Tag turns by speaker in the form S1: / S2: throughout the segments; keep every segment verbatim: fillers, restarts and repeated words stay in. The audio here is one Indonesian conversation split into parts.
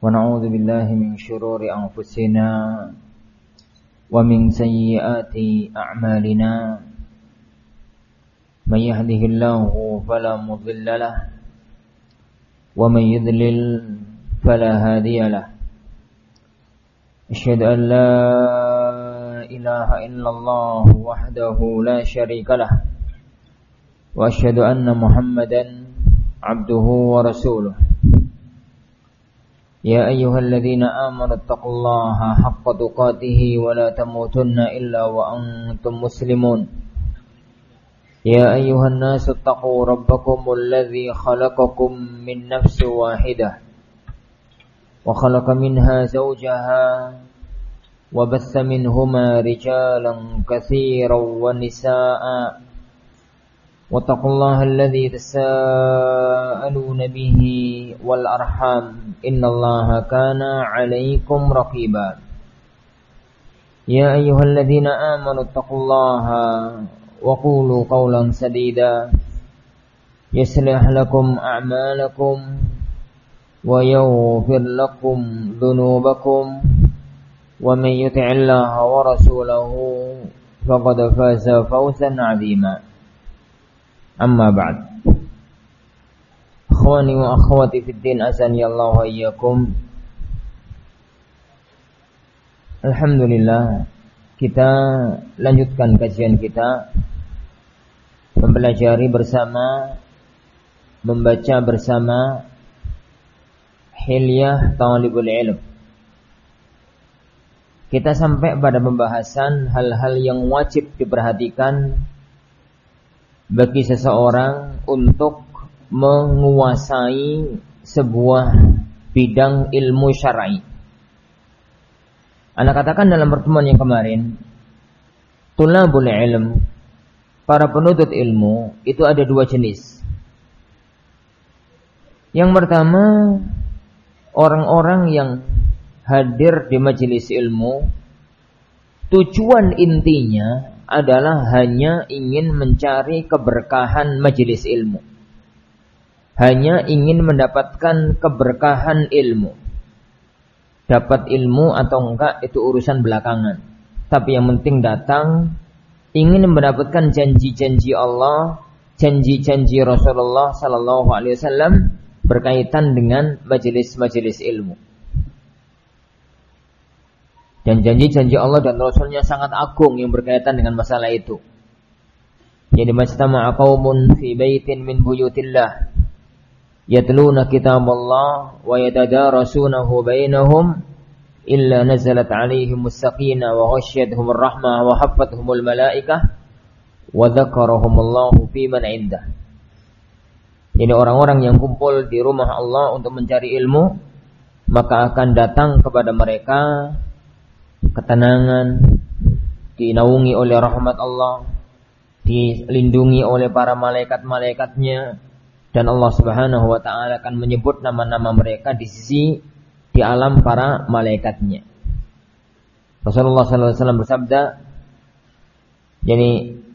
S1: ونعوذ بالله من شرور أنفسنا ومن سيئات أعمالنا من يهده الله فلا مضل له ومن يضلل فلا هادي له أشهد أن لا إله إلا الله وحده لا شريك له وأشهد أن محمدا عبده ورسوله يا أيها الذين آمنوا اتقوا الله حق تقاته ولا تموتن إلا وأنتم مسلمون يا أيها الناس اتقوا ربكم الذي خلقكم من نفس واحدة وخلق منها زوجها وبث منهما رجالا كثيرا ونساء واتقوا الله الذي تساءلون به والأرحام إن الله كان عليكم رقيبا يا أيها الذين آمنوا اتقوا الله وقولوا قولا سديدا يصلح لكم أعمالكم ويغفر لكم ذنوبكم ومن يطع الله ورسوله فقد فاز فوزا عظيما أما بعد أخواني وأخواتي في الدين أزاني الله وإياكم. Alhamdulillah, kita lanjutkan kajian kita, mempelajari bersama, membaca bersama Hilyah Talibul Ilm. Kita sampai pada pembahasan hal-hal yang wajib diperhatikan bagi seseorang untuk menguasai sebuah bidang ilmu syar'i. Anda katakan dalam pertemuan yang kemarin, tulabul ilm, para penuntut ilmu itu ada dua jenis. Yang pertama, orang-orang yang hadir di majelis ilmu, tujuan intinya adalah hanya ingin mencari keberkahan majelis ilmu, hanya ingin mendapatkan keberkahan ilmu. Dapat ilmu atau enggak itu urusan belakangan, tapi yang penting datang, ingin mendapatkan janji-janji Allah, janji-janji Rasulullah sallallahu alaihi wasallam berkaitan dengan majelis-majelis ilmu. Dan janji-janji Allah dan Rasulnya sangat agung yang berkaitan dengan masalah itu. Jadi majtama'a qaumun fi baitin min buyutillah yatluna kitaballah wa yatadarasunahu bainahum illa nazalat 'alaihimus sakinah wa ghasyiyatuhumur rahmah wa haffathumul malaikah wa dzakarahumullahu fi man 'indah. Jadi orang-orang yang kumpul di rumah Allah untuk mencari ilmu, maka akan datang kepada mereka ketenangan, dinaungi oleh rahmat Allah, dilindungi oleh para malaikat-malaikatnya, dan Allah Subhanahu wa ta'ala akan menyebut nama-nama mereka di sisi di alam para malaikatnya. Rasulullah sallallahu alaihi wasallam bersabda, jadi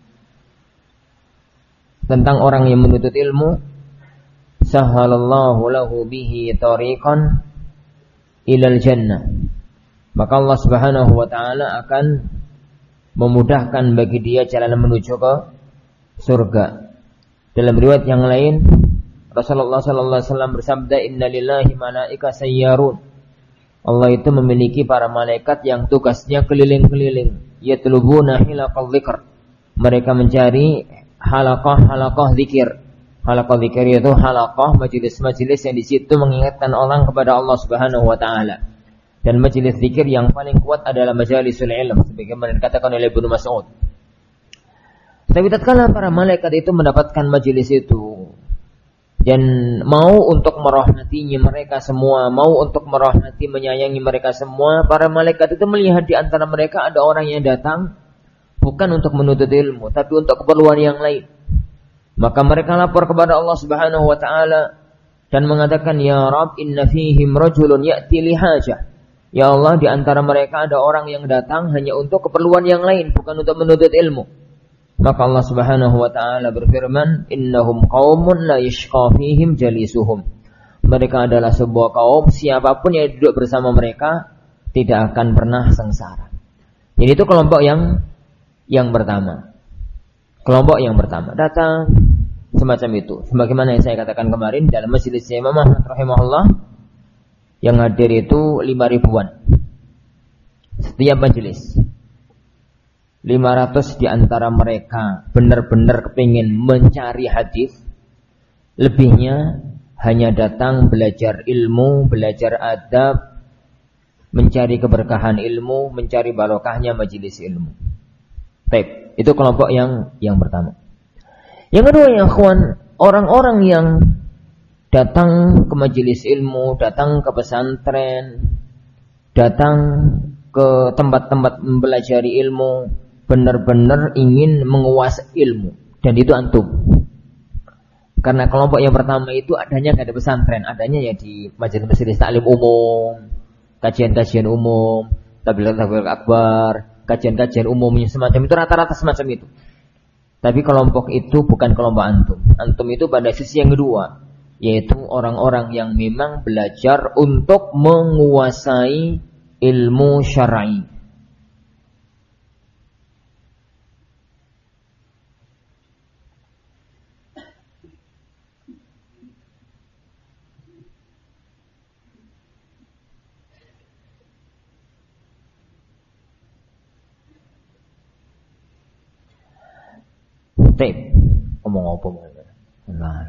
S1: tentang orang yang menuntut ilmu, sahhalallahu lahu bihi tariqan ilal jannah, maka Allah Subhanahu wa ta'ala akan memudahkan bagi dia jalan menuju ke surga. Dalam riwayat yang lain, Rasulullah sallallahu alaihi wasallam bersabda, inna lillahi malaika sayyarun, Allah itu memiliki para malaikat yang tugasnya keliling-keliling, yatlubuna hilaqal dzikr, mereka mencari halaqah-halaqah zikir. Halaqah zikir itu halaqah majelis-majelis yang di situ mengingatkan orang kepada Allah Subhanahu wa ta'ala. Dan majelis zikir yang paling kuat adalah majalisul ilm, sebagaimana dikatakan oleh Ibnu Mas'ud. Tapi tatkala para malaikat itu mendapatkan majelis itu dan mau untuk merahmatinya mereka semua, mau untuk merahmati menyayangi mereka semua, para malaikat itu melihat di antara mereka ada orang yang datang bukan untuk menuntut ilmu, tapi untuk keperluan yang lain. Maka mereka lapor kepada Allah Subhanahu wa ta'ala dan mengatakan, ya Rabb, inna fihim rajulun ya'ti li hajah. Ya Allah, di antara mereka ada orang yang datang hanya untuk keperluan yang lain, bukan untuk menuntut ilmu. Maka Allah Subhanahu wa ta'ala berfirman, innahum qaumun la yashqa fihim jalisuhum. Mereka adalah sebuah kaum, siapapun yang duduk bersama mereka tidak akan pernah sengsara. Jadi itu kelompok yang yang pertama. Kelompok yang pertama datang semacam itu. Sebagaimana yang saya katakan kemarin dalam majelis Imam Ahmad rahimahullah, yang hadir itu lima ribuan. Setiap majelis. lima ratus di antara mereka benar-benar kepingin mencari hadis. Lebihnya hanya datang belajar ilmu, belajar adab, mencari keberkahan ilmu, mencari barokahnya majelis ilmu. Baik, itu kelompok yang yang pertama. Yang kedua ya ikhwan, orang-orang yang datang ke majelis ilmu, datang ke pesantren, datang ke tempat-tempat mempelajari ilmu, benar-benar ingin menguasai ilmu, dan itu antum. Karena kelompok yang pertama itu adanya nggak ada pesantren, adanya ya di majelis-majelis taklim umum, kajian-kajian umum, tabligh-tabligh akbar, kajian-kajian umumnya semacam itu, rata-rata semacam itu. Tapi kelompok itu bukan kelompok antum. Antum itu pada sisi yang kedua, yaitu orang-orang yang memang belajar untuk menguasai ilmu syar'i. Tip, ngomong apa nah,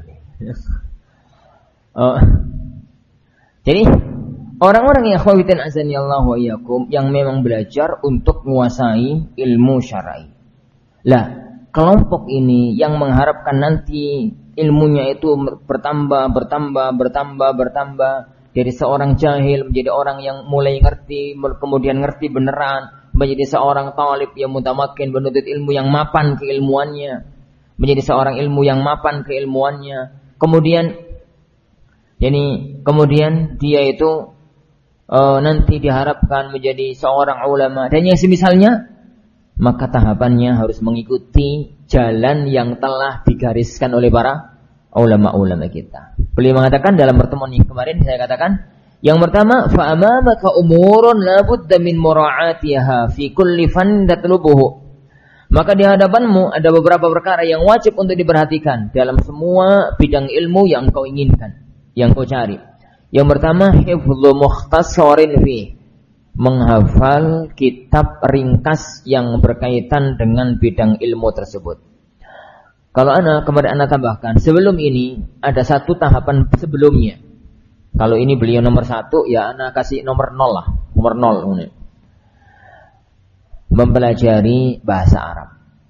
S1: uh, jadi orang-orang yang akhwatin azani Allah wa iyyakum yang memang belajar untuk menguasai ilmu syar'i. Lah, kelompok ini yang mengharapkan nanti ilmunya itu bertambah, bertambah, bertambah, bertambah dari seorang jahil menjadi orang yang mulai ngerti, kemudian ngerti beneran, menjadi seorang talib yang mutamakin, menuntut ilmu yang mapan keilmuannya, menjadi seorang ilmu yang mapan keilmuannya. Kemudian, yani kemudian dia itu uh, nanti diharapkan menjadi seorang ulama dan yang semisalnya, maka tahapannya harus mengikuti jalan yang telah digariskan oleh para ulama-ulama kita. Beliau mengatakan dalam pertemuan yang kemarin saya katakan, yang pertama, fa amamaka umurun la budda min mura'atiha fi kulli fan tatlubuhu. Maka di hadapanmu ada beberapa perkara yang wajib untuk diperhatikan dalam semua bidang ilmu yang kau inginkan, yang kau cari. Yang pertama, hifdzu mukhtasarin fi, menghafal kitab ringkas yang berkaitan dengan bidang ilmu tersebut. Kalau ana kemudian ana tambahkan, sebelum ini ada satu tahapan sebelumnya. Kalau ini beliau nomor satu, ya ana kasih nomor nol lah, nomor nol. Mempelajari bahasa Arab,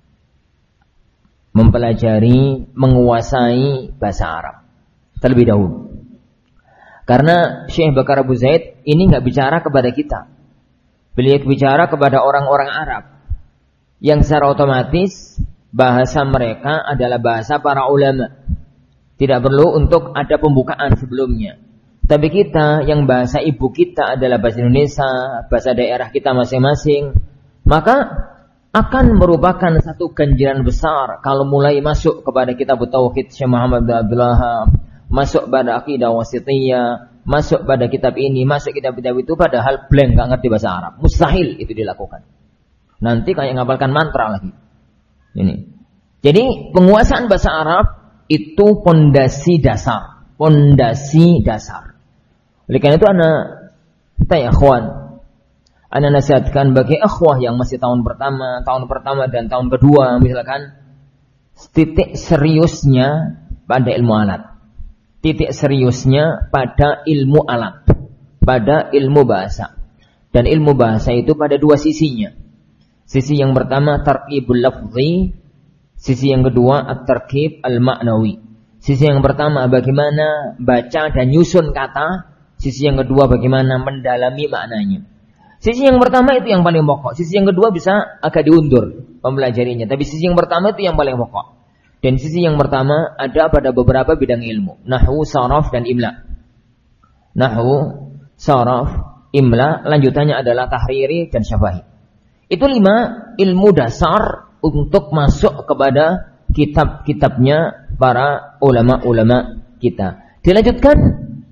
S1: mempelajari, menguasai bahasa Arab terlebih dahulu. Karena Syekh Bakar Abu Zaid ini nggak bicara kepada kita, beliau bicara kepada orang-orang Arab yang secara otomatis bahasa mereka adalah bahasa para ulama. Tidak perlu untuk ada pembukaan sebelumnya. Tapi kita yang bahasa ibu kita adalah bahasa Indonesia, bahasa daerah kita masing-masing, maka akan merupakan satu ganjaran besar kalau mulai masuk kepada kitab Tauhid Syekh Muhammad bin Abdul Wahhab, masuk pada akidah wasithiyah, masuk pada kitab ini, masuk kitab-kitab itu, padahal blank, gak ngerti bahasa Arab. Mustahil itu dilakukan. Nanti kayak ngapalkan mantra lagi. Ini. Jadi penguasaan bahasa Arab itu pondasi dasar, pondasi dasar. Oleh karena itu anak tanya ikhwan, ana nasihatkan bagi ikhwah yang masih tahun pertama, tahun pertama dan tahun kedua misalkan, titik seriusnya pada ilmu alat. Titik seriusnya pada ilmu alat, pada ilmu bahasa. Dan ilmu bahasa itu pada dua sisinya. Sisi yang pertama tarkibul lafzi, sisi yang kedua at-tarkib al-ma'nawi. Sisi yang pertama bagaimana baca dan nyusun kata, sisi yang kedua bagaimana mendalami maknanya. Sisi yang pertama itu yang paling pokok. Sisi yang kedua bisa agak diundur mempelajarinya. Tapi sisi yang pertama itu yang paling pokok. Dan sisi yang pertama ada pada beberapa bidang ilmu. Nahwu, saraf, dan imla. Nahwu, saraf, imla. Lanjutannya adalah tahriri dan syafahi. Itu lima ilmu dasar untuk masuk kepada kitab-kitabnya para ulama-ulama kita. Dilanjutkan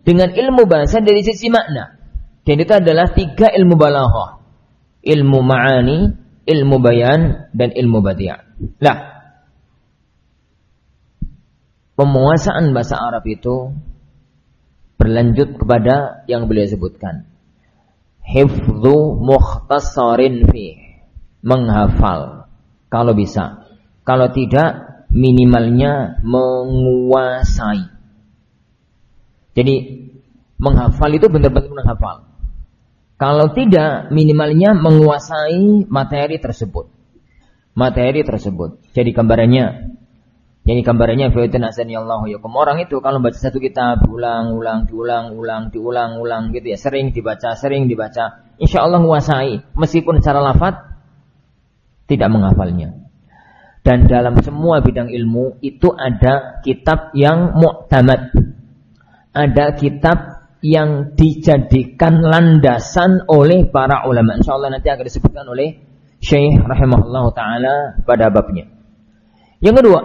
S1: dengan ilmu bahasa dari sisi makna. Dan itu adalah tiga ilmu balaghah. Ilmu ma'ani, ilmu bayan, dan ilmu badi'. Nah, penguasaan bahasa Arab itu berlanjut kepada yang beliau sebutkan. Hifdzu mukhtasarin fi, menghafal kalau bisa. Kalau tidak, minimalnya menguasai. Jadi menghafal itu benar-benar menghafal. Kalau tidak, minimalnya menguasai materi tersebut. Materi tersebut. Jadi gambarannya, jadi gambarannya fa'idun asaniyallahu yakum. Orang itu kalau baca satu kitab, ulang-ulang, diulang-ulang, diulang-ulang gitu ya, sering dibaca, sering dibaca, insya Allah menguasai. Meskipun secara lafaz tidak menghafalnya. Dan dalam semua bidang ilmu itu ada kitab yang mu'tamad. Ada kitab yang dijadikan landasan oleh para ulama. Insyaallah nanti akan disebutkan oleh Syekh rahimahullah ta'ala pada babnya. Yang kedua,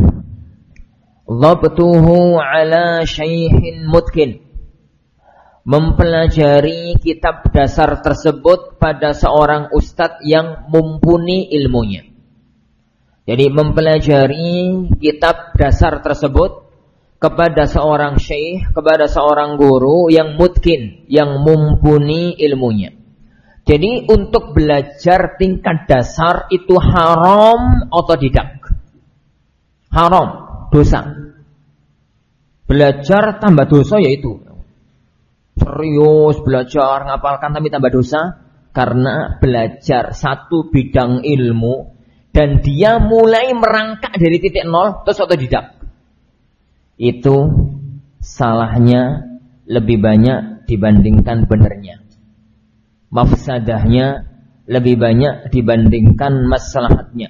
S1: dhabtuhu ala syaikhin mutkin, mempelajari kitab dasar tersebut pada seorang ustadz yang mumpuni ilmunya. Jadi mempelajari kitab dasar tersebut kepada seorang syekh, kepada seorang guru yang mutkin, yang mumpuni ilmunya. Jadi untuk belajar tingkat dasar itu haram otodidak. Haram, dosa. Belajar tambah dosa yaitu serius belajar, ngapalkan tapi tambah dosa. Karena belajar satu bidang ilmu dan dia mulai merangkak dari titik nol terus otodidak. Itu salahnya lebih banyak dibandingkan benernya. Mafsadahnya lebih banyak dibandingkan maslahatnya.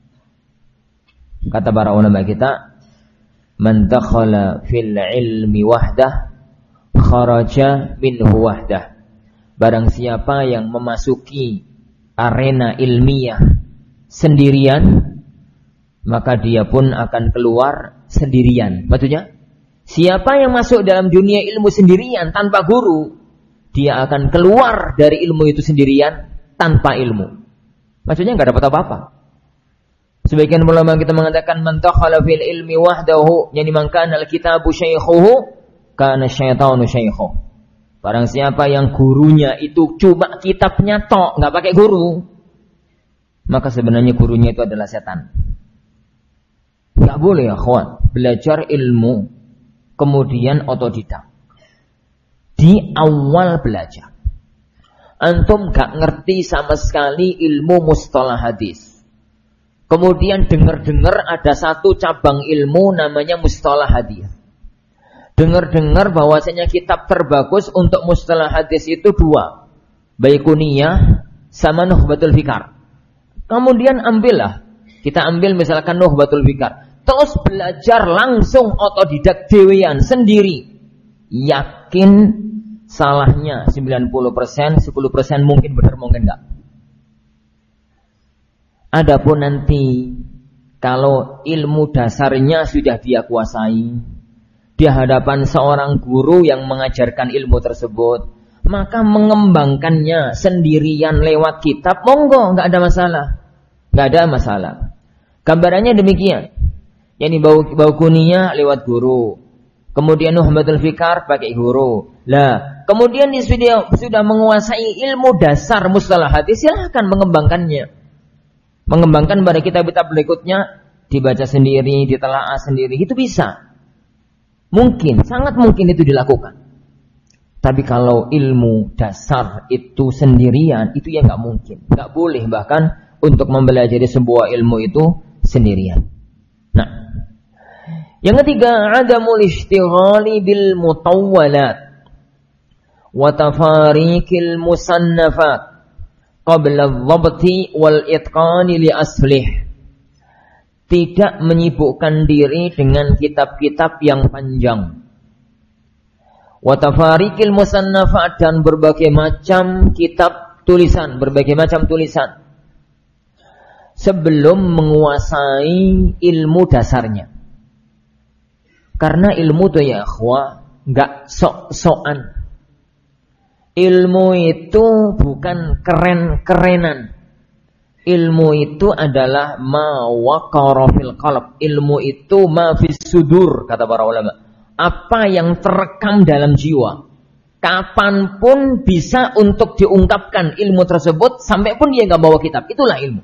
S1: Kata para ulama kita, man dakhala fil ilmi wahdah kharaja minhu wahdah. Barang siapa yang memasuki arena ilmiah sendirian, maka dia pun akan keluar sendirian. Maksudnya, siapa yang masuk dalam dunia ilmu sendirian tanpa guru, dia akan keluar dari ilmu itu sendirian tanpa ilmu. Maksudnya nggak dapat apa-apa. Sebagian ulama kita mengatakan man dakhala fil ilmi wahdahu, yani man kana al-kitabu syaikhuhu kana syaitanu syaikhuhu. Barang siapa yang gurunya itu cuma kitabnya tok, nggak pakai guru, maka sebenarnya gurunya itu adalah setan. Nggak boleh ya kawan, belajar ilmu kemudian otodidak. Di awal belajar, antum nggak ngerti sama sekali ilmu mustalah hadis. Kemudian dengar-dengar ada satu cabang ilmu namanya mustalah hadis. Dengar-dengar bahwasanya kitab terbagus untuk mustalah hadis itu dua, Baiquniyah sama Nukhbatul Fikar. Kemudian ambillah, kita ambil misalkan Nukhbatul Fikar, terus belajar langsung otodidak dewean sendiri. Yakin salahnya sembilan puluh persen, sepuluh persen mungkin benar mungkin enggak. Adapun nanti kalau ilmu dasarnya sudah dia kuasai di hadapan seorang guru yang mengajarkan ilmu tersebut, maka mengembangkannya sendirian lewat kitab, monggo, nggak ada masalah, nggak ada masalah. Gambarannya demikian, yakni bau bau kuniyah lewat guru, kemudian Nukhbatul Fikar pakai guru. Lah, kemudian dia sudah sudah menguasai ilmu dasar mustalah hadis, silahkan mengembangkannya, mengembangkan pada kitab-kitab berikutnya, dibaca sendiri, ditelaah sendiri, itu bisa. Mungkin, sangat mungkin itu dilakukan. Tapi kalau ilmu dasar itu sendirian, itu ya nggak mungkin. Nggak boleh bahkan untuk mempelajari sebuah ilmu itu sendirian. Nah, yang ketiga, adamul ishtighali bil mutawwalat wa tafariqil musannafat qabla adh-dhabti wal itqani li aslih. Tidak menyibukkan diri dengan kitab-kitab yang panjang. Wa tafariqil musannafat, dan berbagai macam kitab tulisan, berbagai macam tulisan, sebelum menguasai ilmu dasarnya. Karena ilmu itu ya akhwah, nggak sok-sokan. Ilmu itu bukan keren-kerenan. Ilmu itu adalah ma waqara fil qalb. Ilmu itu ma fis sudur, kata para ulama. Apa yang terekam dalam jiwa. Kapanpun bisa untuk diungkapkan ilmu tersebut, sampai pun dia nggak bawa kitab. Itulah ilmu.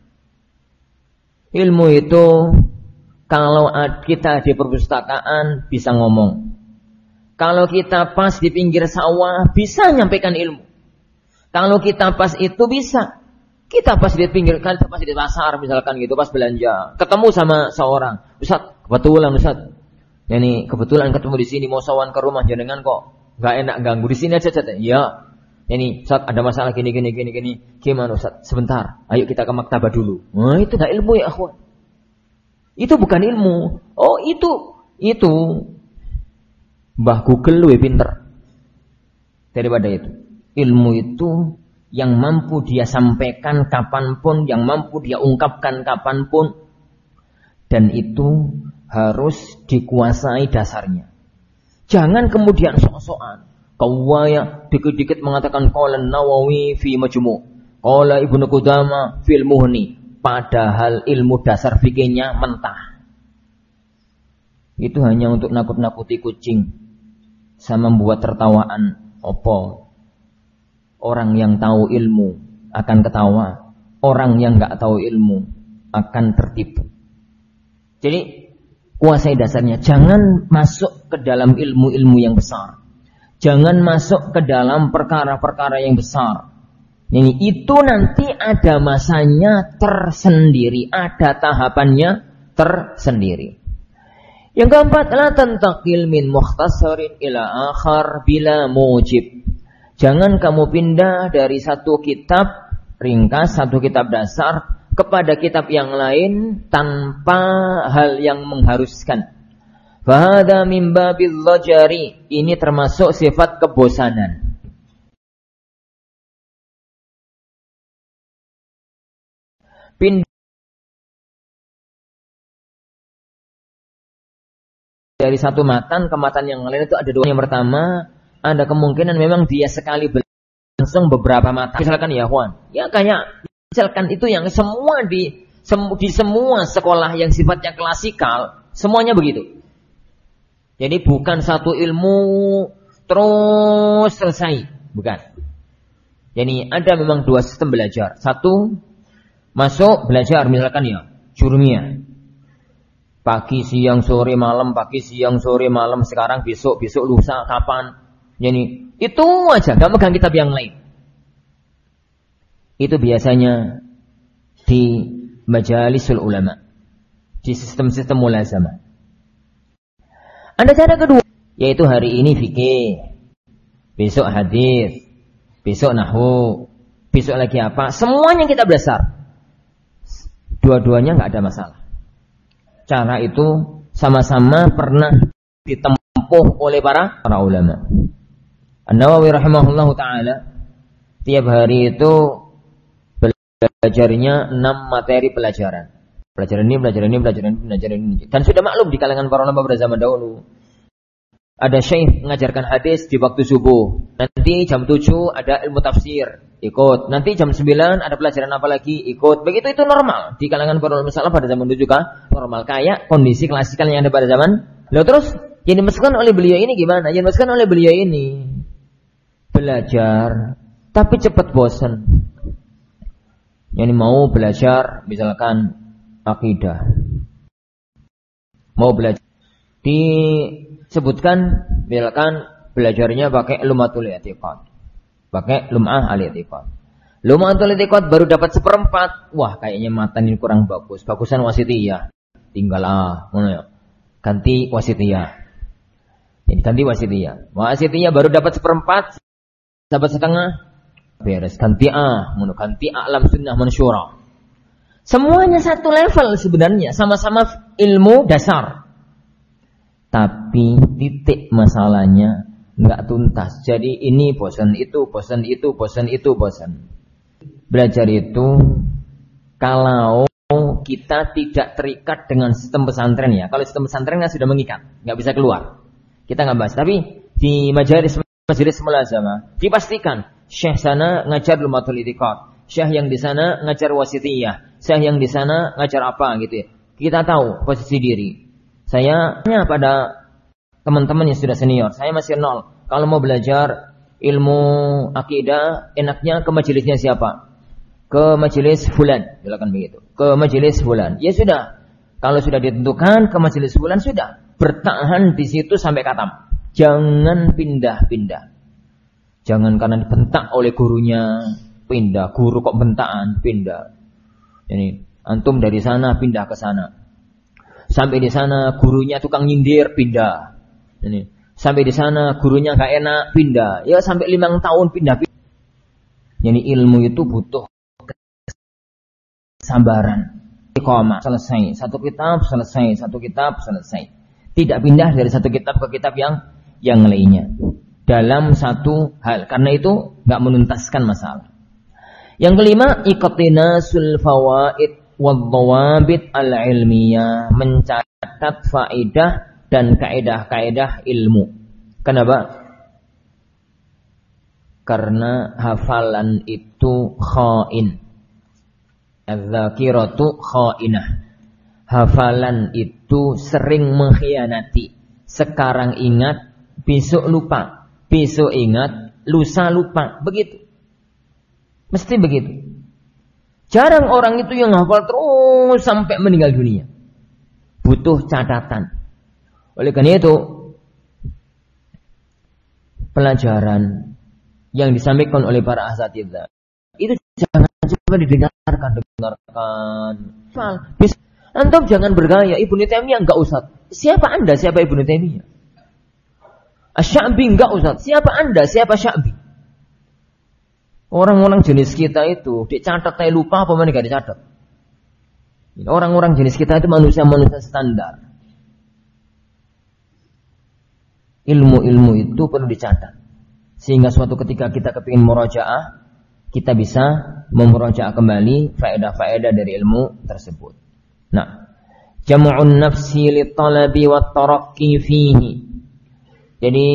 S1: Ilmu itu kalau kita di perpustakaan bisa ngomong. Kalau kita pas di pinggir sawah bisa nyampaikan ilmu. Kalau kita pas itu bisa. Kita pas di pinggir, kan pas di pasar misalkan gitu, pas belanja, ketemu sama seorang, Ustaz, kebetulan Ustaz, yani kebetulan ketemu di sini mau sawan ke rumah jenengan kok, nggak enak ganggu di sini aja Ustaz. Ya, yani Ustaz ada masalah gini gini gini gini, gimana Ustaz? Sebentar, ayo kita ke maktabah dulu. Nah itu nggak ilmu ya akhwan. Itu bukan ilmu. Oh itu itu Mbah Google lebih pinter daripada itu. Ilmu itu yang mampu dia sampaikan kapanpun, yang mampu dia ungkapkan kapanpun, dan itu harus dikuasai dasarnya. Jangan kemudian sok-sokan. Kawaya dikit-dikit mengatakan qala Nawawi fi Majmu', qala Ibnu Qudamah fil Mughni, padahal ilmu dasar fikihnya mentah. Itu hanya untuk nakut-nakuti kucing, sama membuat tertawaan. Opo orang yang tahu ilmu akan ketawa, orang yang nggak tahu ilmu akan tertipu. Jadi kuasai dasarnya. Jangan masuk ke dalam ilmu-ilmu yang besar. Jangan masuk ke dalam perkara-perkara yang besar. Ini itu nanti ada masanya tersendiri, ada tahapannya tersendiri. Yang keempat, la tantaqil min mukhtasarin ila akhar bila mujib. Jangan kamu pindah dari satu kitab ringkas, satu kitab dasar kepada kitab yang lain tanpa hal yang mengharuskan. Fahada min babil dhajari. Ini termasuk sifat kebosanan. Pindah dari satu matan ke matan yang lain itu ada dua. Yang pertama, ada kemungkinan memang dia sekali langsung beberapa matan. Misalkan ya Juan, ya kayak misalkan itu yang semua di di semua sekolah yang sifatnya klasikal, semuanya begitu. Jadi bukan satu ilmu terus selesai, bukan. Jadi ada memang dua sistem belajar. Satu, masuk belajar misalkan ya jurumiyah. Pagi, siang, sore, malam, pagi, siang, sore, malam, sekarang, besok, besok, lusa, kapan. Jadi itu aja, gak megang kitab yang lain. Itu biasanya di majalisul ulama, di sistem-sistem mulazamah. Ada cara kedua, yaitu hari ini fikih, besok hadis, besok nahwu, besok lagi apa, semuanya kita belajar. Dua-duanya nggak ada masalah. Cara itu sama-sama pernah ditempuh oleh para para ulama. An-Nawawi rahimahullahu taala tiap hari itu belajarnya enam materi pelajaran. Pelajaran ini, pelajaran ini, pelajaran ini, pelajaran ini. Dan sudah maklum di kalangan para ulama pada zaman dahulu. Ada syekh mengajarkan hadis di waktu subuh. Nanti jam tujuh ada ilmu tafsir, ikut. Nanti jam sembilan ada pelajaran apa lagi, ikut. Begitu itu normal. Di kalangan para ulama salaf pada zaman itu juga normal. Kayak kondisi klasikal yang ada pada zaman. Lalu terus yang dimasukkan oleh beliau ini gimana? Yang dimasukkan oleh beliau ini belajar, tapi cepat bosan. Yang mau belajar misalkan akidah, mau belajar disebutkan misalkan belajarnya pakai lumatul i'tiqad, pakai lum'ah al-i'tiqad. Lumatul i'tiqad baru dapat seperempat, wah kayaknya matan ini kurang bagus, bagusan wasitiyah, tinggal ah mana ganti wasitiyah, ini ganti wasitiyah, wasitiyah baru dapat seperempat, dapat setengah, beres ganti ah, mana ganti a'lam sunnah mansyurah. Semuanya satu level sebenarnya, sama-sama ilmu dasar. Tapi titik masalahnya nggak tuntas. Jadi ini bosan itu, bosan itu, bosan itu, bosan. Belajar itu kalau kita tidak terikat dengan sistem pesantren ya. Kalau sistem pesantren kan sudah mengikat, nggak bisa keluar. Kita nggak bahas. Tapi di majelis majelis mulazamah dipastikan syekh sana ngajar lumatul i'tiqad, syekh yang di sana ngajar wasitiyah, syekh yang di sana ngajar apa gitu ya. Kita tahu posisi diri. Saya hanya pada teman-teman yang sudah senior, saya masih nol. Kalau mau belajar ilmu akidah, enaknya ke majelisnya siapa? Ke majelis fulan, silakan begitu. Ke majelis fulan. Ya sudah. Kalau sudah ditentukan ke majelis fulan, sudah. Bertahan di situ sampai khatam. Jangan pindah-pindah. Jangan karena dibentak oleh gurunya pindah. Guru kok bentaan, pindah. Ini antum dari sana pindah ke sana. Sampai di sana gurunya tukang nyindir, pindah. Ini sampai di sana gurunya gak enak, pindah. Ya sampai lima tahun pindah-pindah. Jadi ilmu itu butuh kesabaran. Iqamah selesai, satu kitab selesai, satu kitab selesai. Tidak pindah dari satu kitab ke kitab yang yang lainnya. Dalam satu hal. Karena itu gak menuntaskan masalah. Yang kelima, iqtinasul fawaid wad-dhawabit al-ilmiyah, mencatat faedah dan kaidah-kaidah ilmu. Kenapa? Karena hafalan itu khain. Az-zakiratu khainah. Hafalan itu sering mengkhianati. Sekarang ingat, besok lupa. Besok ingat, lusa lupa. Begitu. Mesti begitu. Jarang orang itu yang hafal terus sampai meninggal dunia. Butuh catatan. Oleh karena itu, pelajaran yang disampaikan oleh para asatidzah itu jangan coba didengarkan, dengarkan. Bisa, antum jangan bergaya. Ibnu Taimiyah enggak usah. Siapa anda? Siapa Ibnu Taimiyah? Asy-Sya'bi enggak usah. Siapa anda? Siapa Sya'bi? Orang-orang jenis kita itu dicatat saya lupa apa mana enggak dicatat. Orang-orang jenis kita itu manusia-manusia standar. Ilmu-ilmu itu perlu dicatat. Sehingga suatu ketika kita kepingin murajaah, kita bisa memurajaah kembali faedah-faedah dari ilmu tersebut. Nah, jam'un nafsi litalabi wat tarakki fihi. Jadi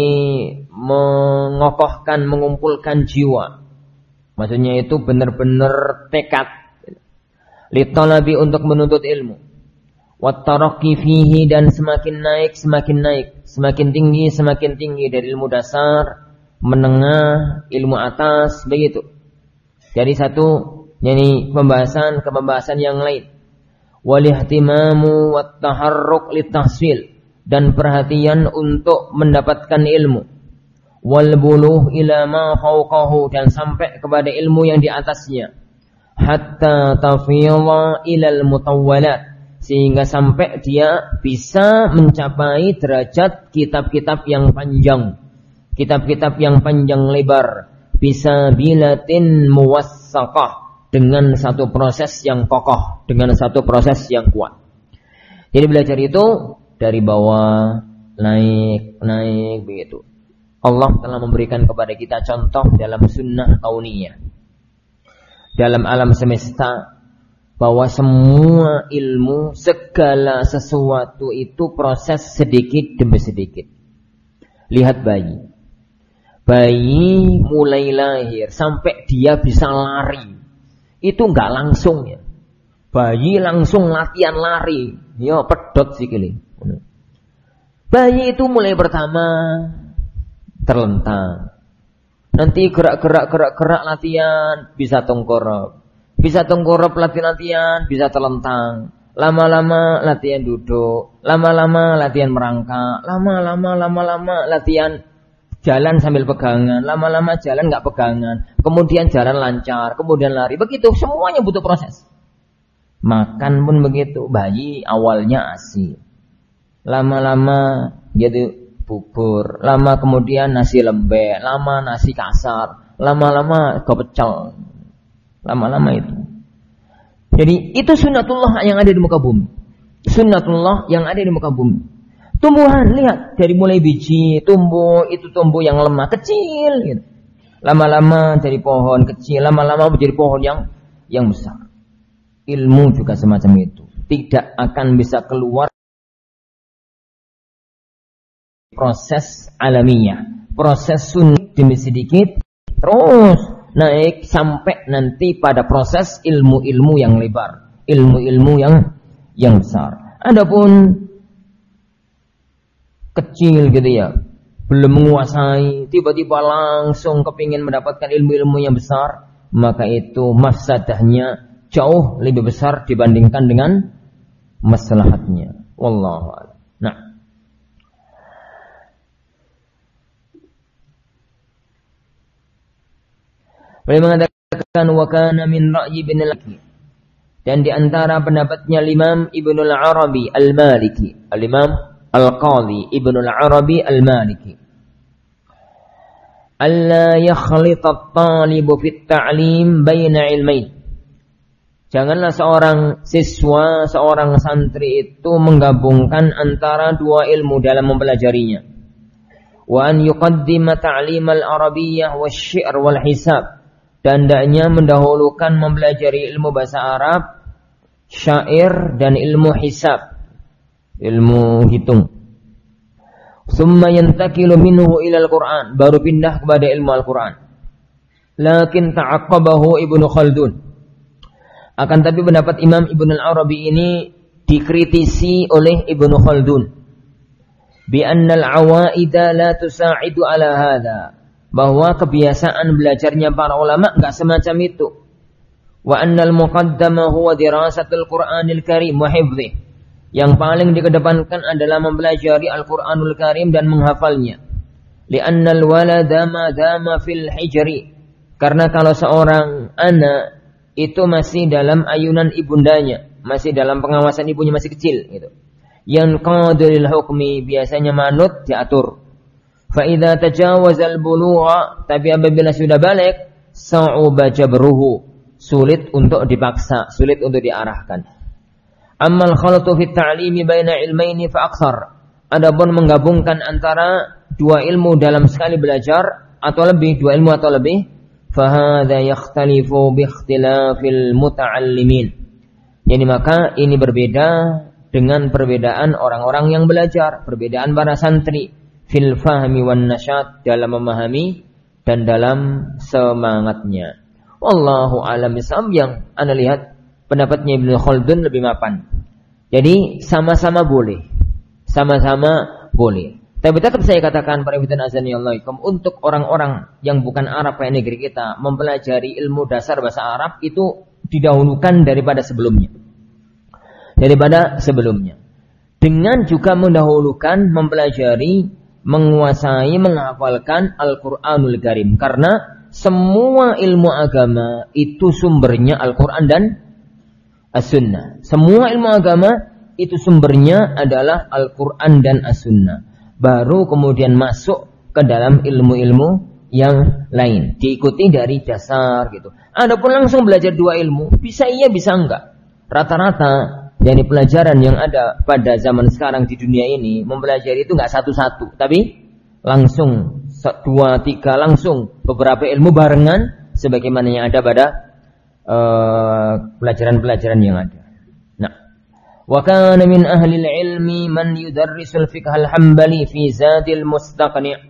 S1: mengokohkan, mengumpulkan jiwa. Maksudnya itu benar-benar tekad litalabi untuk menuntut ilmu. Wat tarakki fihi, dan semakin naik, semakin naik, semakin tinggi, semakin tinggi dari ilmu dasar, menengah, ilmu atas, begitu. Dari satu yani pembahasan ke pembahasan yang lain. Wal ihtimamu wat taharruk litahsil, dan perhatian untuk mendapatkan ilmu. Wal buluh ila ma fawqahu, dan sampai kepada ilmu yang di atasnya. Hatta tafidha ilal mutawwalat, sehingga sampai dia bisa mencapai derajat kitab-kitab yang panjang. Kitab-kitab yang panjang lebar. Bisa bilatin muwassaqah, dengan satu proses yang kokoh, dengan satu proses yang kuat. Jadi belajar itu dari bawah naik, naik begitu. Allah telah memberikan kepada kita contoh dalam sunnah kauniyah, dalam alam semesta, bahwa semua ilmu, segala sesuatu itu proses sedikit demi sedikit. Lihat bayi. Bayi mulai lahir sampai dia bisa lari, itu enggak langsung ya. Bayi langsung latihan lari, ya pedot sikile. Bayi itu mulai pertama terlentang. Nanti gerak-gerak gerak-gerak latihan bisa tengkorop. Bisa tengkorop latihan-latihan bisa terlentang. Lama-lama latihan duduk, lama-lama latihan merangkak, lama-lama lama-lama latihan jalan sambil pegangan, lama-lama jalan nggak pegangan, kemudian jalan lancar, kemudian lari. Begitu, semuanya butuh proses. Makan pun begitu. Bayi awalnya ASI, lama-lama jadi bubur, lama kemudian nasi lembek, lama nasi kasar, lama-lama kepecel, lama-lama itu. Jadi itu sunnatullah yang ada di muka bumi. Sunnatullah yang ada di muka bumi. Tumbuhan, lihat, dari mulai biji, tumbuh, itu tumbuh yang lemah, kecil gitu. Lama-lama jadi pohon kecil, lama-lama menjadi pohon yang yang besar. Ilmu juga semacam itu. Tidak akan bisa keluar proses alamiah, proses sunni demi sedikit, terus naik sampai nanti pada proses ilmu-ilmu yang lebar, ilmu-ilmu yang yang besar. Adapun kecil gitu ya, belum menguasai, tiba-tiba langsung kepingin mendapatkan ilmu-ilmu yang besar, maka itu mafsadahnya jauh lebih besar dibandingkan dengan maslahatnya. Wallahu a'lam. Nah, beliau mengatakan wa kana min ra'yi bin al-Maliki, dan di antara pendapatnya Imam Ibnu al-Arabi al-Maliki, al-Imam Al-Qadhi Ibnu al-Arabi al-Maliki, alla yakhlita at-talibu fi at-ta'lim baina ilmain. Janganlah seorang siswa, seorang santri itu menggabungkan antara dua ilmu dalam mempelajarinya. Wa an yuqaddima ta'lim al-arabiyyah wasy-syi'r wal hisab. Dan hendaknya mendahulukan mempelajari ilmu bahasa Arab, syair dan ilmu hisab, ilmu hitung. Summa yantakilu minhu ila al-Qur'an, baru pindah kepada ilmu Al-Qur'an. Lakin ta'aqqabahu Ibnu Khaldun. Akan tapi pendapat Imam Ibnu al-Arabi ini dikritisi oleh Ibnu Khaldun. Bi anna al-awaida la tusa'idu ala hadha. Bahwa kebiasaan belajarnya para ulama enggak semacam itu. Wa anna al-muqaddama huwa dirasatul Qur'anil Karim wa hifdhihi. Yang paling dikedepankan adalah mempelajari Al-Qur'anul Karim dan menghafalnya. Li'anna al-walada ma dama fil hijri. Karena kalau seorang anak itu masih dalam ayunan ibundanya, masih dalam pengawasan ibunya, masih kecil gitu. Yang qadril hukmi, biasanya manut diatur. Fa idza tajawaza al-bulugha, tapi apabila sudah balik, sa'uba jabruhu, sulit untuk dipaksa, sulit untuk diarahkan. Ammal khalatu fit ta'limi baina ilmaini fa akthar. Adapun menggabungkan antara dua ilmu dalam sekali belajar atau lebih, dua ilmu atau lebih, fa hadza yakhtalifu bi ikhtilafil muta'allimin. Jadi maka ini berbeda dengan perbedaan orang-orang yang belajar, perbedaan para santri fil fahmi wan nasyat, dalam memahami dan dalam semangatnya. Wallahu a'lam bishawab. Yang ana lihat pendapatnya Ibnu Khaldun lebih mapan. Jadi sama-sama boleh, sama-sama boleh. Tapi tetap saya katakan para ikhwan azanillahu, untuk orang-orang yang bukan Arab kayak negeri kita, mempelajari ilmu dasar bahasa Arab itu didahulukan daripada sebelumnya. Daripada sebelumnya. Dengan juga mendahulukan mempelajari, menguasai, menghafalkan Al-Qur'anul Karim. Karena semua ilmu agama itu sumbernya Al-Qur'an dan As-Sunnah. Semua ilmu agama itu sumbernya adalah Al-Quran dan As-Sunnah. Baru kemudian masuk ke dalam ilmu-ilmu yang lain. Diikuti dari dasar gitu. Adapun langsung belajar dua ilmu, bisa iya bisa enggak. Rata-rata dari pelajaran yang ada pada zaman sekarang di dunia ini, mempelajari itu enggak satu-satu, tapi langsung dua, tiga, langsung beberapa ilmu barengan sebagaimana yang ada pada Uh, pelajaran-pelajaran yang ada. Nah, wa kana min ahli al-ilmi man yudarrisul fiqh al-hanbali fi zadil mustaqni'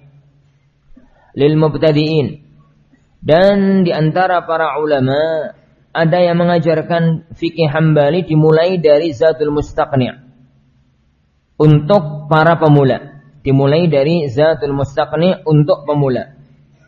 S1: lil mubtadi'in. Dan di antara para ulama ada yang mengajarkan fikih Hambali dimulai dari Zadul Mustaqni' untuk para pemula. Dimulai dari Zadul Mustaqni' untuk pemula.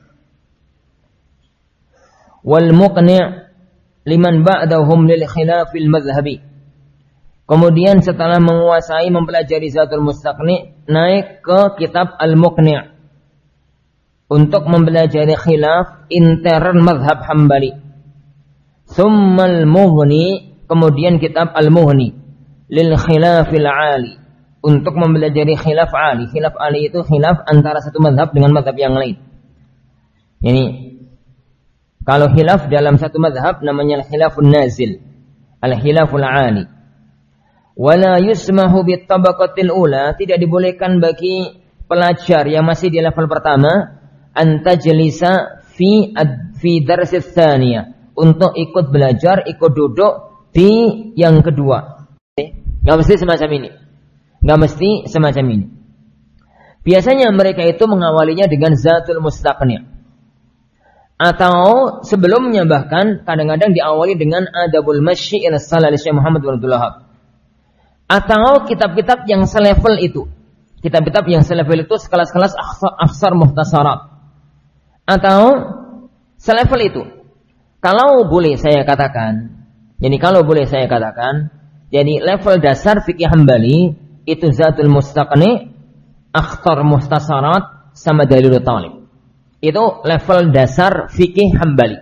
S1: Wal Muqni' liman ba'dahum lil khilafil madhhabi. Kemudian setelah menguasai mempelajari Zadul Mustaqni, naik ke kitab Al-Muqni' untuk mempelajari khilaf intern madhab Hambali. Thummal Mughni, kemudian kitab Al-Mughni lil khilafil ali, untuk mempelajari khilaf ali. Khilaf ali itu khilaf antara satu madhab dengan madhab yang lain. Ini kalau khilaf dalam satu madhab namanya al-khilafun nazil, al-khilaful ali. Wala yusmahu bit tabaqatil ula, tidak dibolehkan bagi pelajar yang masih di level pertama antajlisa fi ad, fi darsis tsaniyah, untuk ikut belajar, ikut duduk di yang kedua. Enggak mesti semacam ini. Enggak mesti semacam ini. Biasanya mereka itu mengawalinya dengan zatul mustaqni'. Atau sebelumnya bahkan kadang-kadang diawali dengan adabul masyi ila shalah Syekh Muhammad bin Abdul Wahhab. Atau kitab-kitab yang selevel itu. Kitab-kitab yang selevel itu sekelas-kelas akhsar muhtasarat. Atau selevel itu. Kalau boleh saya katakan, jadi kalau boleh saya katakan, jadi level dasar fikih Hambali itu zatul mustaqni', akhtar muhtasarat sama dalilul talib. Itu level dasar fikih Hambali.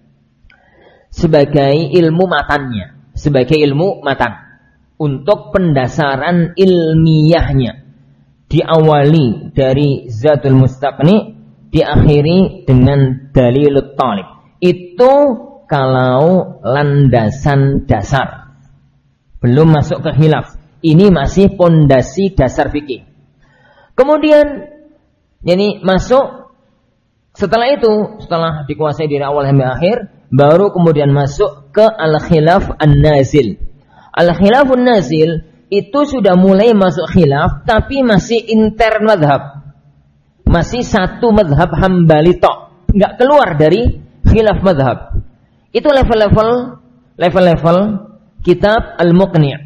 S1: Sebagai ilmu matannya, sebagai ilmu matan. Untuk pendasaran ilmiahnya. Diawali dari zatul mustaqni, diakhiri dengan dalilul talib. Itu kalau landasan dasar. Belum masuk ke khilaf. Ini masih pondasi dasar fikih. Kemudian jadi masuk setelah itu, setelah dikuasai dari awal sampai akhir, baru kemudian masuk ke al-khilaf an-nazil. Al-khilaf an-nazil itu sudah mulai masuk khilaf, tapi masih intern madhab. Masih satu madhab Hambali tok, nggak keluar dari khilaf madhab. Itu level-level, level-level kitab al-muqni'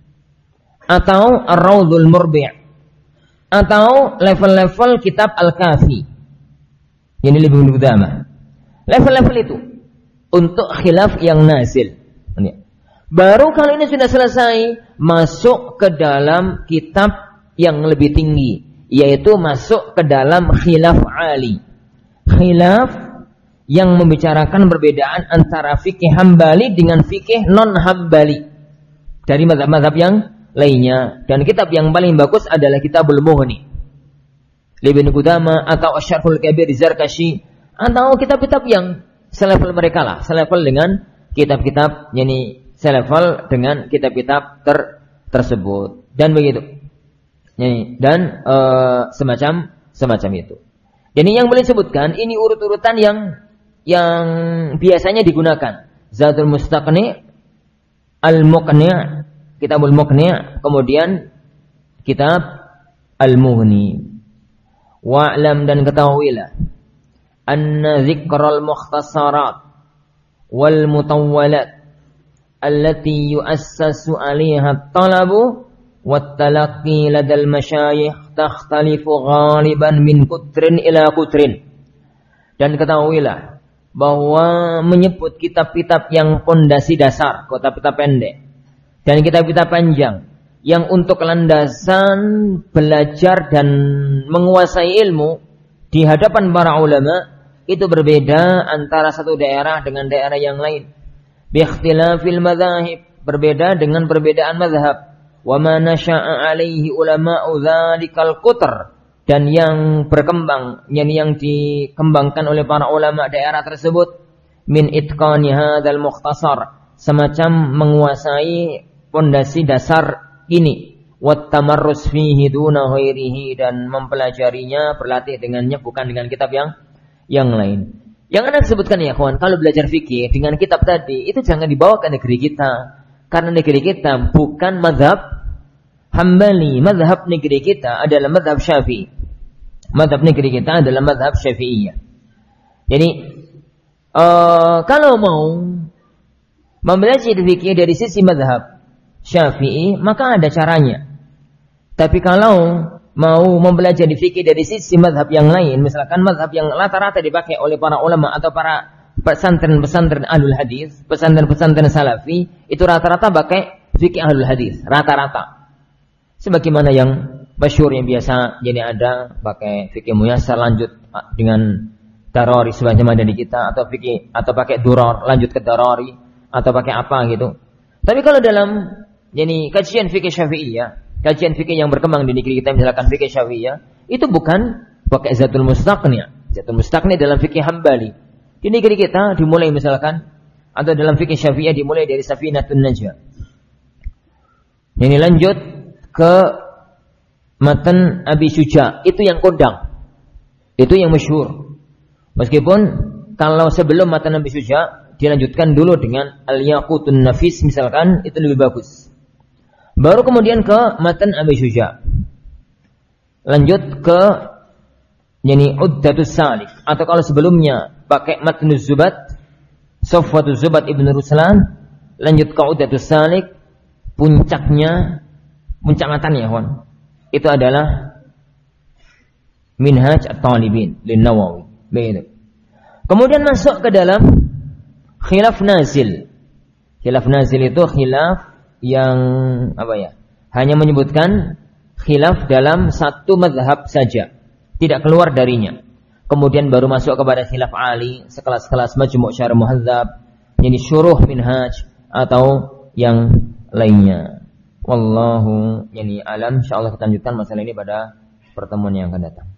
S1: atau ar-rawdul murbi' atau level-level kitab al-kafi. Ini lebih utama. Level-level itu untuk khilaf yang nazil. Baru kalau ini sudah selesai, masuk ke dalam kitab yang lebih tinggi, yaitu masuk ke dalam khilaf ali. Khilaf yang membicarakan perbedaan antara fikih Hambali dengan fikih non-Hambali dari mazhab-mazhab yang lainnya. Dan kitab yang paling bagus adalah Kitabul Mughni Ibnu Qudamah atau Asy-Syarhul Kabir Zarkashi, atau kitab-kitab yang selevel mereka lah, selevel dengan kitab-kitab, yani selevel dengan kitab-kitab ter, tersebut dan begitu. Yani, dan e, semacam semacam itu. Jadi yang boleh sebutkan ini urut-urutan yang yang biasanya digunakan. Zatul Mustaqni, Al-Muqni', Kitabul Muqni', kemudian kitab Al-Mughni. Wa'lam dan ketahuilah anna dzikral mukhtasarat wal mutawwalat allati yu'assasu 'alaiha at-talabu wat talaqqi ladal masyayikh takhtalifu ghaliban min kutrin ila kutrin. Dan ketahuilah bahwa menyebut kitab-kitab yang pondasi dasar, kitab-kitab pendek dan kitab-kitab panjang yang untuk landasan belajar dan menguasai ilmu di hadapan para ulama itu berbeda antara satu daerah dengan daerah yang lain. Bi ikhtilafil madzahib, berbeda dengan perbedaan mazhab. Wa ma nasha'a alaihi ulama'u dzalikal qutr, dan yang berkembang, yang yang dikembangkan oleh para ulama daerah tersebut min itqani hadzal mukhtasar, semacam menguasai pondasi dasar ini, wat tamarrus fihi duna ghairihi, dan mempelajarinya, berlatih dengannya bukan dengan kitab yang yang lain. Yang Anda sebutkan ya kawan, kalau belajar fikih dengan kitab tadi itu jangan dibawa ke negeri kita, karena negeri kita bukan mazhab Hambali. Mazhab negeri kita adalah mazhab Syafi'i. Mazhab negeri kita adalah mazhab Syafi'iyah. Jadi uh, kalau mau membelajar fikih dari sisi mazhab Syafi'i, maka ada caranya. Tapi kalau mau mempelajari fikih dari sisi mazhab yang lain, misalkan mazhab yang rata-rata dipakai oleh para ulama atau para pesantren-pesantren ahlul hadis, pesantren-pesantren salafi, itu rata-rata pakai fikih ahlul hadis, rata-rata. Sebagaimana yang masyhur yang biasa, jadi ada pakai fikih muyassar lanjut dengan darari sebagaimana di kita, atau fikih atau pakai durar lanjut ke darari, atau pakai apa gitu. Tapi kalau dalam jadi kajian fikih Syafi'iyah, kajian fikih yang berkembang di negeri kita, misalkan fikih Syafi'iyah, itu bukan pakai zatul mustaqni. Zatul mustaqni dalam fikih Hambali. Di negeri kita dimulai misalkan, atau dalam fikih Syafi'iyah dimulai dari Safinatun Najah. Ini lanjut ke matan Abi Syuja, itu yang kondang. Itu yang masyhur. Meskipun kalau sebelum matan Abi Syuja dilanjutkan dulu dengan Al-Yaqutun Nafis misalkan, itu lebih bagus. Baru kemudian ke matan Abi Syuja. lanjut ke yani Uddatus Salik, atau kalau sebelumnya pakai Matnuz Zubat, Safwatuz Zubat Ibnu Ruslan, lanjut ke Uddatus Salik, puncaknya, puncak matanya, kawan, itu adalah Minhaj At-Talibin Lin-Nawawi. Begitu. Kemudian masuk ke dalam khilaf nazil. Khilaf nazil itu khilaf yang apa ya? Hanya menyebutkan khilaf dalam satu mazhab saja, tidak keluar darinya. Kemudian baru masuk kepada khilaf ali, sekelas-kelas Majmu' Syarh Muhadzab, yani syuruh Minhaj atau yang lainnya. Wallahu yani alam. Insyaallah kita lanjutkan masalah ini pada pertemuan yang akan datang.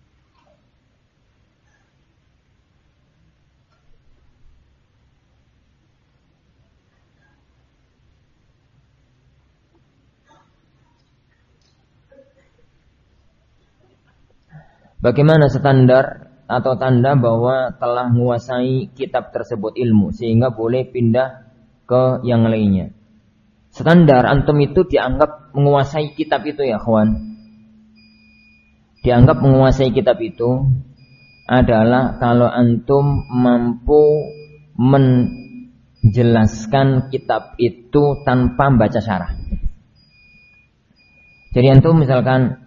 S1: Bagaimana standar atau tanda bahwa telah menguasai kitab tersebut ilmu sehingga boleh pindah ke yang lainnya? Standar antum itu dianggap menguasai kitab itu ya kawan. Dianggap menguasai kitab itu adalah kalau antum mampu menjelaskan kitab itu tanpa baca syarah. Jadi antum misalkan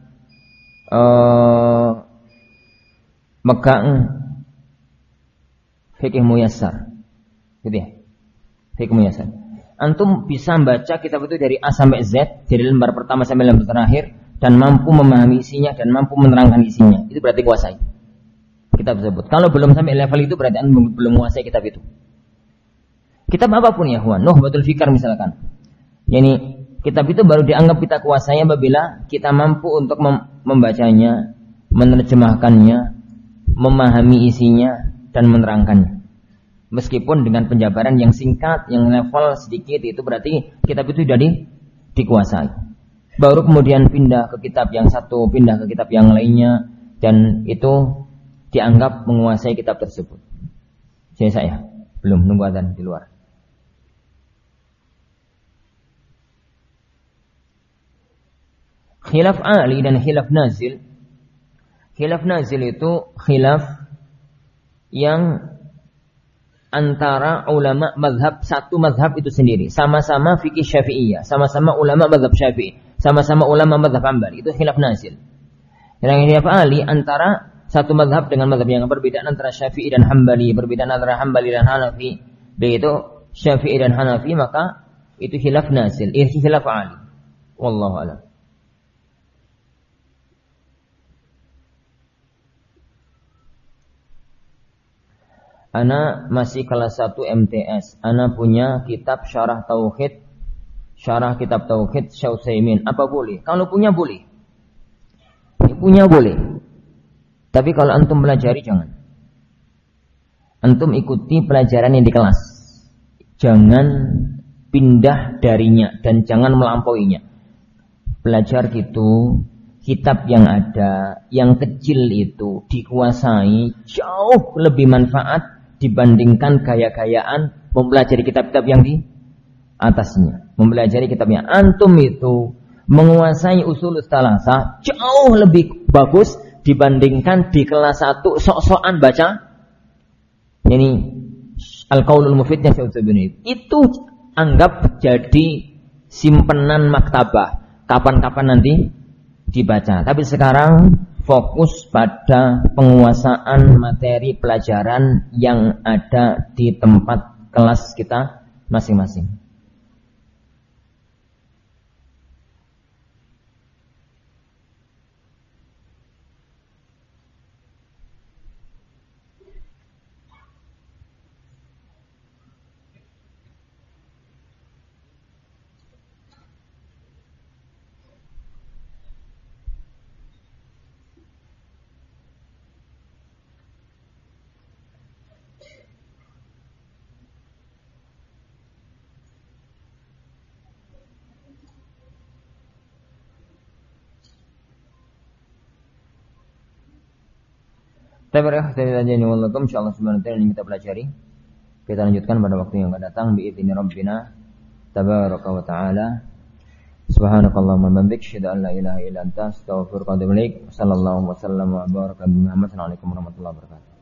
S1: uh, megang fikih muyassar, gitu ya, fikih muyassar. Antum bisa membaca kitab itu dari A sampai Z, dari lembar pertama sampai lembar terakhir, dan mampu memahami isinya dan mampu menerangkan isinya. Itu berarti kuasai kitab tersebut. Kalau belum sampai level itu berarti antum belum menguasai kitab itu. Kitab apapun ya, kawan, Nukhbatul Fikar misalkan. Yani kitab itu baru dianggap kita kuasai apabila kita mampu untuk mem- membacanya, menerjemahkannya, memahami isinya dan menerangkannya. Meskipun dengan penjabaran yang singkat, yang level sedikit, itu berarti kitab itu sudah di, dikuasai. Baru kemudian pindah ke kitab yang satu, pindah ke kitab yang lainnya, dan itu dianggap menguasai kitab tersebut. Saya saya belum nunggu adzan di luar. Khilaf ali dan khilaf nazil. Khilaf nazil itu khilaf yang antara ulama mazhab, satu mazhab itu sendiri, sama-sama fikih Syafi'iyah, sama-sama ulama mazhab Syafi'i, sama-sama ulama mazhab Hambali, itu khilaf nazil. Yang khilaf ali antara satu mazhab dengan mazhab yang berbeda, antara Syafi'i dan Hambali, berbeda antara Hambali dan Hanafi, begitu Syafi'i dan Hanafi, maka itu khilaf nazil, itu khilaf ali. Wallahu a'lam. Ana masih kelas satu M T S. Ana punya kitab Syarah Tauhid, Syarah Kitab Tauhid Syekh Utsaimin. Apa boleh? Kalau punya boleh. Punya boleh. Tapi kalau antum pelajari jangan. Antum ikuti pelajaran yang di kelas. Jangan pindah darinya dan jangan melampauinya. Belajar gitu, kitab yang ada, yang kecil itu dikuasai jauh lebih manfaat dibandingkan gaya-gayaan mempelajari kitab-kitab yang di atasnya. Mempelajari kitabnya. Antum itu menguasai usul tsalasah jauh lebih bagus dibandingkan di kelas satu sok-sokan baca ini Al-Qaulul Mufidnya Syekh Utsaimin. Itu anggap jadi simpenan maktabah. Kapan-kapan nanti dibaca. Tapi sekarang fokus pada penguasaan materi pelajaran yang ada di tempat kelas kita masing-masing. Tabaraka ta'ala wallakum insyaallah subhanahu wa ta'ala yang kita pelajari. Kita lanjutkan pada waktu yang akan datang biizni rabbina tabaraka wa ta'ala. Subhanakallahumma wa bihamdika asyhadu an la ilaha illa anta astaghfiruka wa atubu ilaik. Sallallahu wasallam wa baraka bi Muhammad. Assalamualaikum warahmatullahi wabarakatuh.